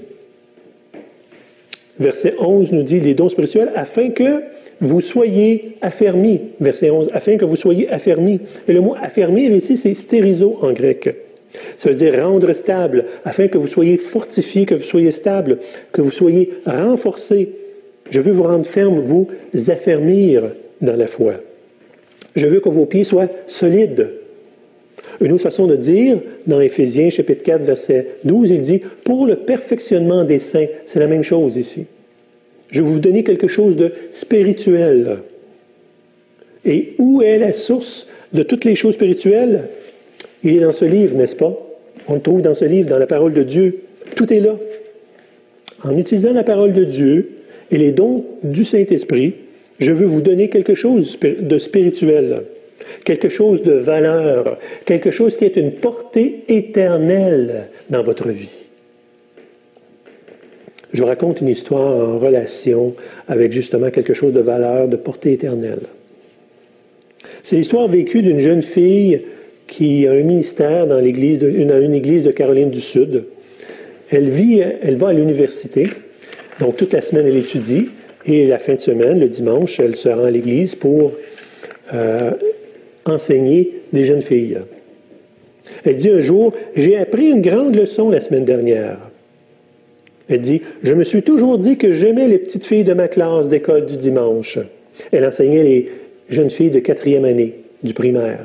Verset 11 nous dit les dons spirituels afin que vous soyez affermis. Verset 11, afin que vous soyez affermis. Et le mot affermir ici, c'est stérizo en grec. Ça veut dire rendre stable, afin que vous soyez fortifiés, que vous soyez stable, que vous soyez renforcés. Je veux vous rendre ferme, vous affermir dans la foi. Je veux que vos pieds soient solides. Une autre façon de dire, dans Éphésiens chapitre 4, verset 12, il dit « Pour le perfectionnement des saints », c'est la même chose ici. Je vais vous donner quelque chose de spirituel. Et où est la source de toutes les choses spirituelles? Il est dans ce livre, n'est-ce pas? On le trouve dans ce livre, dans la parole de Dieu. Tout est là. En utilisant la parole de Dieu et les dons du Saint-Esprit, je veux vous donner quelque chose de spirituel, quelque chose de valeur, quelque chose qui est une portée éternelle dans votre vie. Je vous raconte une histoire en relation avec justement quelque chose de valeur, de portée éternelle. C'est l'histoire vécue d'une jeune fille qui a un ministère dans une église de Caroline du Sud. Elle va à l'université, donc toute la semaine elle étudie, et la fin de semaine, le dimanche, elle se rend à l'église pour enseigner des jeunes filles. Elle dit un jour, « J'ai appris une grande leçon la semaine dernière. » Elle dit, « Je me suis toujours dit que j'aimais les petites filles de ma classe d'école du dimanche. » Elle enseignait les jeunes filles de 4e année du primaire.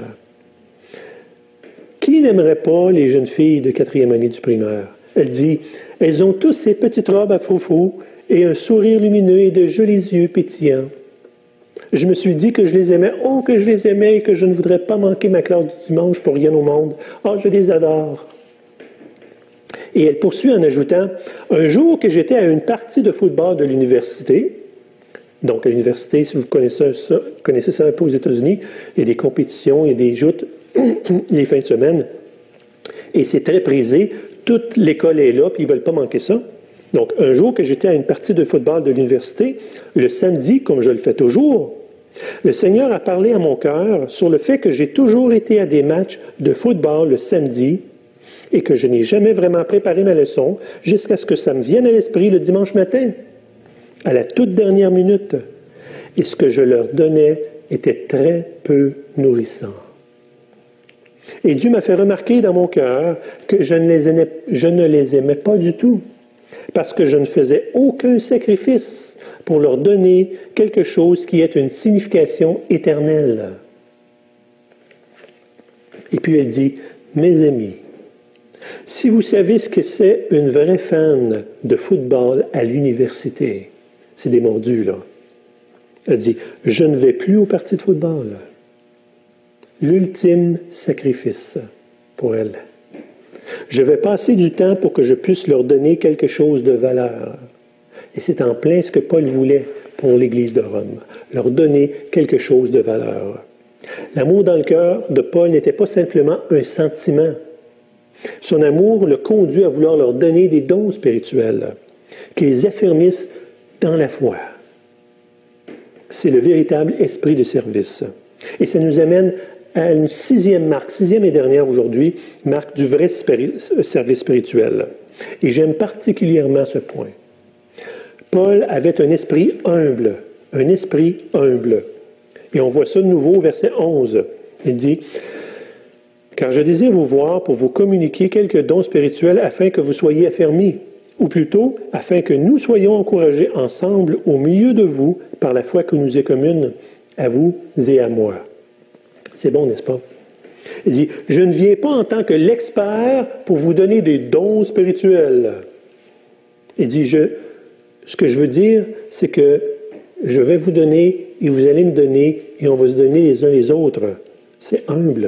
Qui n'aimerait pas les jeunes filles de 4e année du primaire? Elle dit, « Elles ont tous ces petites robes à froufrou et un sourire lumineux et de jolis yeux pétillants. Je me suis dit que je les aimais, oh que je les aimais et que je ne voudrais pas manquer ma classe du dimanche pour rien au monde. Oh, je les adore. » Et elle poursuit en ajoutant, « Un jour que j'étais à une partie de football de l'université, » donc à l'université, si vous connaissez ça un peu aux États-Unis, il y a des compétitions, il y a des joutes les fins de semaine, et c'est très prisé, toute l'école est là, puis ils ne veulent pas manquer ça. Donc, un jour que j'étais à une partie de football de l'université, le samedi, comme je le fais toujours, le Seigneur a parlé à mon cœur sur le fait que j'ai toujours été à des matchs de football le samedi et que je n'ai jamais vraiment préparé ma leçon jusqu'à ce que ça me vienne à l'esprit le dimanche matin, à la toute dernière minute. Et ce que je leur donnais était très peu nourrissant. Et Dieu m'a fait remarquer dans mon cœur que je ne les aimais pas du tout, parce que je ne faisais aucun sacrifice pour leur donner quelque chose qui ait une signification éternelle. Et puis elle dit, mes amis, si vous savez ce que c'est une vraie fan de football à l'université, c'est des mordus, là. Elle dit, je ne vais plus aux parties de football. L'ultime sacrifice pour elle. Je vais passer du temps pour que je puisse leur donner quelque chose de valeur. Et c'est en plein ce que Paul voulait pour l'Église de Rome, leur donner quelque chose de valeur. L'amour dans le cœur de Paul n'était pas simplement un sentiment. Son amour le conduit à vouloir leur donner des dons spirituels qui les affermissent dans la foi. C'est le véritable esprit de service. Et ça nous amène à une sixième marque, sixième et dernière aujourd'hui, marque du vrai service spirituel. Et j'aime particulièrement ce point. Paul avait un esprit humble, un esprit humble. Et on voit ça de nouveau au verset 11. Il dit, « Car je désire vous voir pour vous communiquer quelques dons spirituels afin que vous soyez affermis, ou plutôt, afin que nous soyons encouragés ensemble au milieu de vous par la foi que nous est commune à vous et à moi. » C'est bon, n'est-ce pas? Il dit, « Je ne viens pas en tant que l'expert pour vous donner des dons spirituels. » Il dit, ce que je veux dire, c'est que je vais vous donner et vous allez me donner et on va se donner les uns les autres. C'est humble.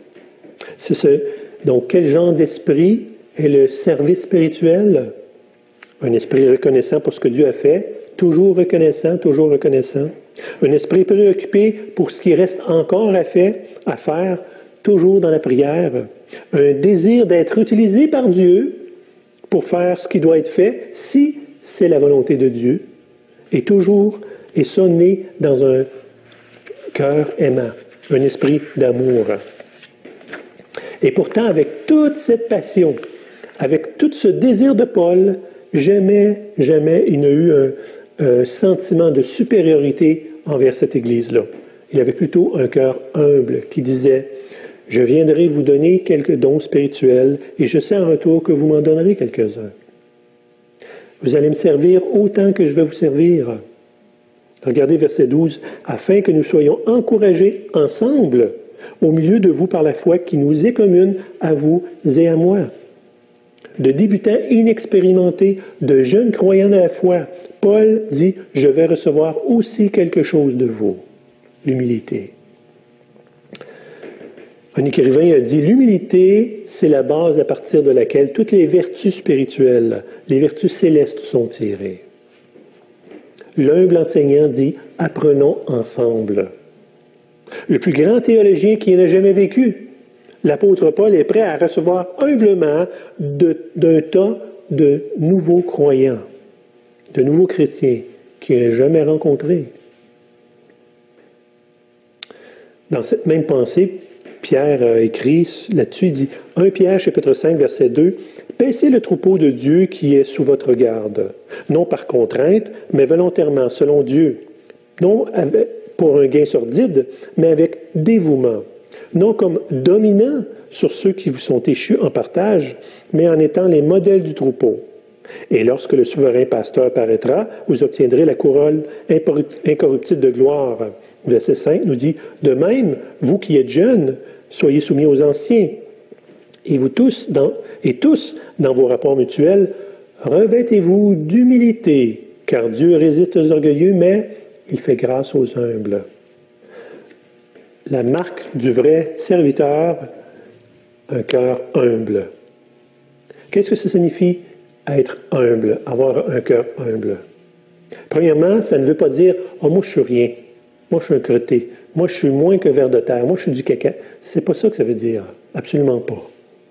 Donc, quel genre d'esprit est le service spirituel? Un esprit reconnaissant pour ce que Dieu a fait, toujours reconnaissant, toujours reconnaissant. Un esprit préoccupé pour ce qui reste encore à faire, toujours dans la prière. Un désir d'être utilisé par Dieu pour faire ce qui doit être fait, si c'est la volonté de Dieu. Et toujours, et ça né dans un cœur aimant, un esprit d'amour. Et pourtant, avec toute cette passion, avec tout ce désir de Paul, jamais il n'a eu un sentiment de supériorité envers cette Église-là. Il avait plutôt un cœur humble qui disait, « Je viendrai vous donner quelques dons spirituels et je sais en retour que vous m'en donnerez quelques-uns. Vous allez me servir autant que je vais vous servir. » Regardez verset 12. « Afin que nous soyons encouragés ensemble au milieu de vous par la foi qui nous est commune à vous et à moi. » De débutants inexpérimentés, de jeunes croyants à la foi, Paul dit, « Je vais recevoir aussi quelque chose de vous. » L'humilité. Un écrivain a dit, « L'humilité, c'est la base à partir de laquelle toutes les vertus spirituelles, les vertus célestes sont tirées. » L'humble enseignant dit, « Apprenons ensemble. » Le plus grand théologien qui n'ait jamais vécu, l'apôtre Paul est prêt à recevoir humblement d'un tas de nouveaux croyants, de nouveaux chrétiens qu'il n'a jamais rencontrés. Dans cette même pensée, Pierre a écrit là-dessus, il dit, 1 Pierre chapitre 5, verset 2, « Paissez le troupeau de Dieu qui est sous votre garde, non par contrainte, mais volontairement, selon Dieu, non pour un gain sordide, mais avec dévouement, non comme dominant sur ceux qui vous sont échus en partage, mais en étant les modèles du troupeau. Et lorsque le souverain pasteur paraîtra, vous obtiendrez la couronne incorruptible de gloire. » Verset 5 nous dit, « De même, vous qui êtes jeunes, soyez soumis aux anciens. Et vous tous, dans vos rapports mutuels, revêtez-vous d'humilité, car Dieu résiste aux orgueilleux, mais il fait grâce aux humbles. » La marque du vrai serviteur, un cœur humble. Qu'est-ce que ça signifie être humble, avoir un cœur humble? Premièrement, ça ne veut pas dire « Oh, moi je suis rien, moi je suis un crotté, moi je suis moins que ver de terre, moi je suis du caca ». C'est pas ça que ça veut dire, absolument pas.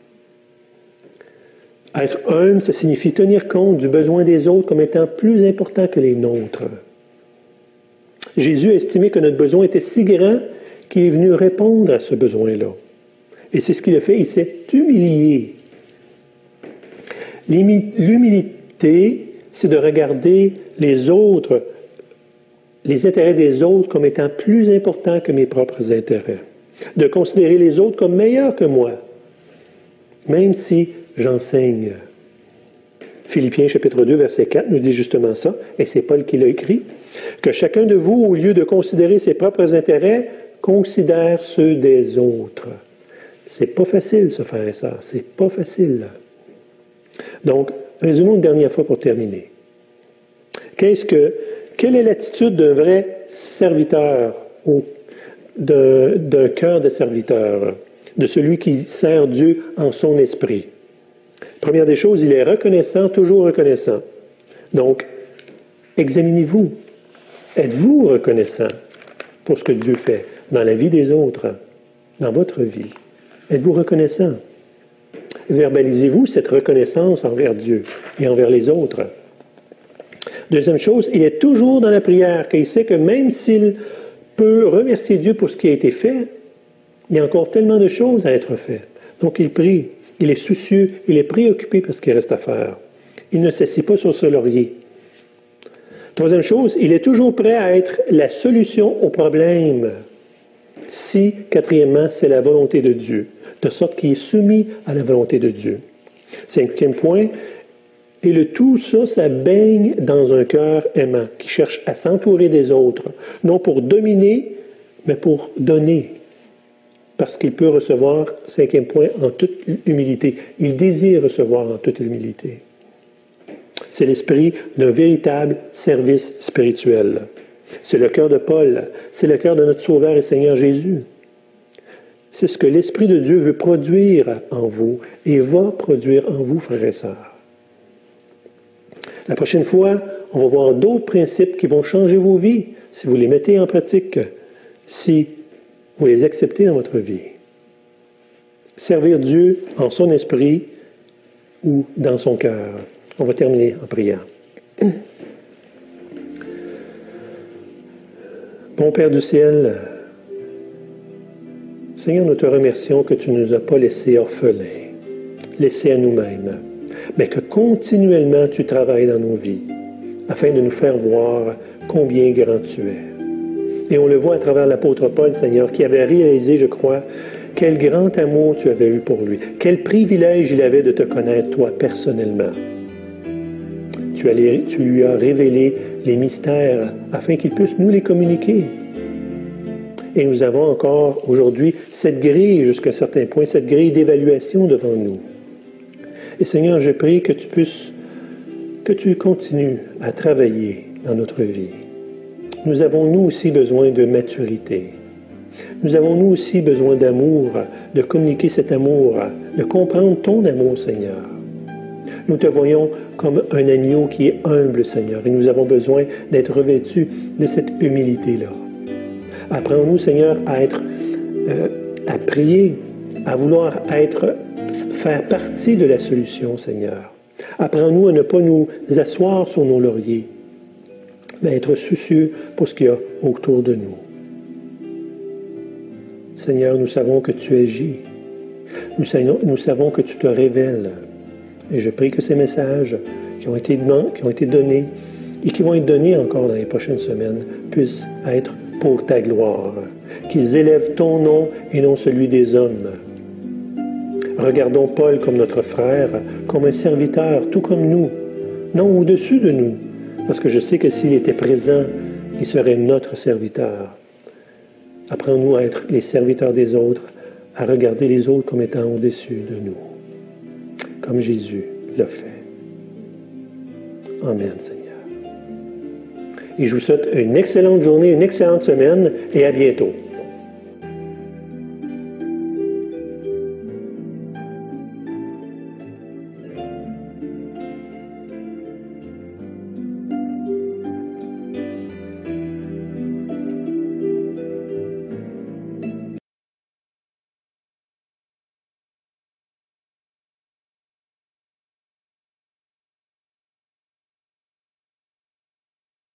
Être humble, ça signifie tenir compte du besoin des autres comme étant plus important que les nôtres. Jésus a estimé que notre besoin était si grand qu'il est venu répondre à ce besoin-là. Et c'est ce qu'il a fait, il s'est humilié. L'humilité, c'est de regarder les autres, les intérêts des autres comme étant plus importants que mes propres intérêts. de considérer les autres comme meilleurs que moi, même si j'enseigne. Philippiens chapitre 2, verset 4 nous dit justement ça, et c'est Paul qui l'a écrit, que chacun de vous, au lieu de considérer ses propres intérêts, considère ceux des autres. C'est pas facile, ça, frère et sœurs, c'est pas facile. Donc, résumons une dernière fois pour terminer. Quelle est l'attitude d'un vrai serviteur, ou d'un cœur de serviteur, de celui qui sert Dieu en son esprit? Première des choses, il est reconnaissant, toujours reconnaissant. Donc, examinez-vous. Êtes-vous reconnaissant pour ce que Dieu fait dans la vie des autres, dans votre vie? Êtes-vous reconnaissant? Verbalisez-vous cette reconnaissance envers Dieu et envers les autres? Deuxième chose, il est toujours dans la prière, car il sait que même s'il peut remercier Dieu pour ce qui a été fait, il y a encore tellement de choses à être faites. Donc il prie, il est soucieux, il est préoccupé par ce qui reste à faire. Il ne s'assied pas sur ce laurier. Troisième chose, il est toujours prêt à être la solution au problème. Si, quatrièmement, c'est la volonté de Dieu, de sorte qu'il est soumis à la volonté de Dieu. Cinquième point, et le tout ça baigne dans un cœur aimant, qui cherche à s'entourer des autres, non pour dominer, mais pour donner. Parce qu'il peut recevoir, cinquième point, en toute humilité. Il désire recevoir en toute humilité. C'est l'esprit d'un véritable service spirituel. C'est le cœur de Paul, c'est le cœur de notre Sauveur et Seigneur Jésus. C'est ce que l'Esprit de Dieu veut produire en vous et va produire en vous, frères et sœurs. La prochaine fois, on va voir d'autres principes qui vont changer vos vies si vous les mettez en pratique, si vous les acceptez dans votre vie. Servir Dieu en son esprit ou dans son cœur. On va terminer en priant. Bon Père du ciel, Seigneur, nous te remercions que tu ne nous as pas laissés orphelins, laissés à nous-mêmes, mais que continuellement tu travailles dans nos vies, afin de nous faire voir combien grand tu es. Et on le voit à travers l'apôtre Paul, Seigneur, qui avait réalisé, je crois, quel grand amour tu avais eu pour lui, quel privilège il avait de te connaître, toi, personnellement. Tu lui as révélé les mystères afin qu'il puisse nous les communiquer. Et nous avons encore aujourd'hui cette grille, jusqu'à un certain point, cette grille d'évaluation devant nous. Et Seigneur, je prie que tu continues à travailler dans notre vie. Nous avons nous aussi besoin de maturité. Nous avons nous aussi besoin d'amour, de communiquer cet amour, de comprendre ton amour, Seigneur. Nous te voyons comme un agneau qui est humble, Seigneur, et nous avons besoin d'être revêtus de cette humilité-là. Apprends-nous, Seigneur, à prier, à vouloir faire partie de la solution, Seigneur. Apprends-nous à ne pas nous asseoir sur nos lauriers, mais à être soucieux pour ce qu'il y a autour de nous. Seigneur, nous savons que tu agis. Nous savons que tu te révèles. Et je prie que ces messages qui ont été donnés et qui vont être donnés encore dans les prochaines semaines puissent être pour ta gloire. Qu'ils élèvent ton nom et non celui des hommes. Regardons Paul comme notre frère, comme un serviteur, tout comme nous, non au-dessus de nous, parce que je sais que s'il était présent, il serait notre serviteur. Apprends-nous à être les serviteurs des autres, à regarder les autres comme étant au-dessus de nous, comme Jésus l'a fait. Amen, Seigneur. Et je vous souhaite une excellente journée, une excellente semaine, et à bientôt.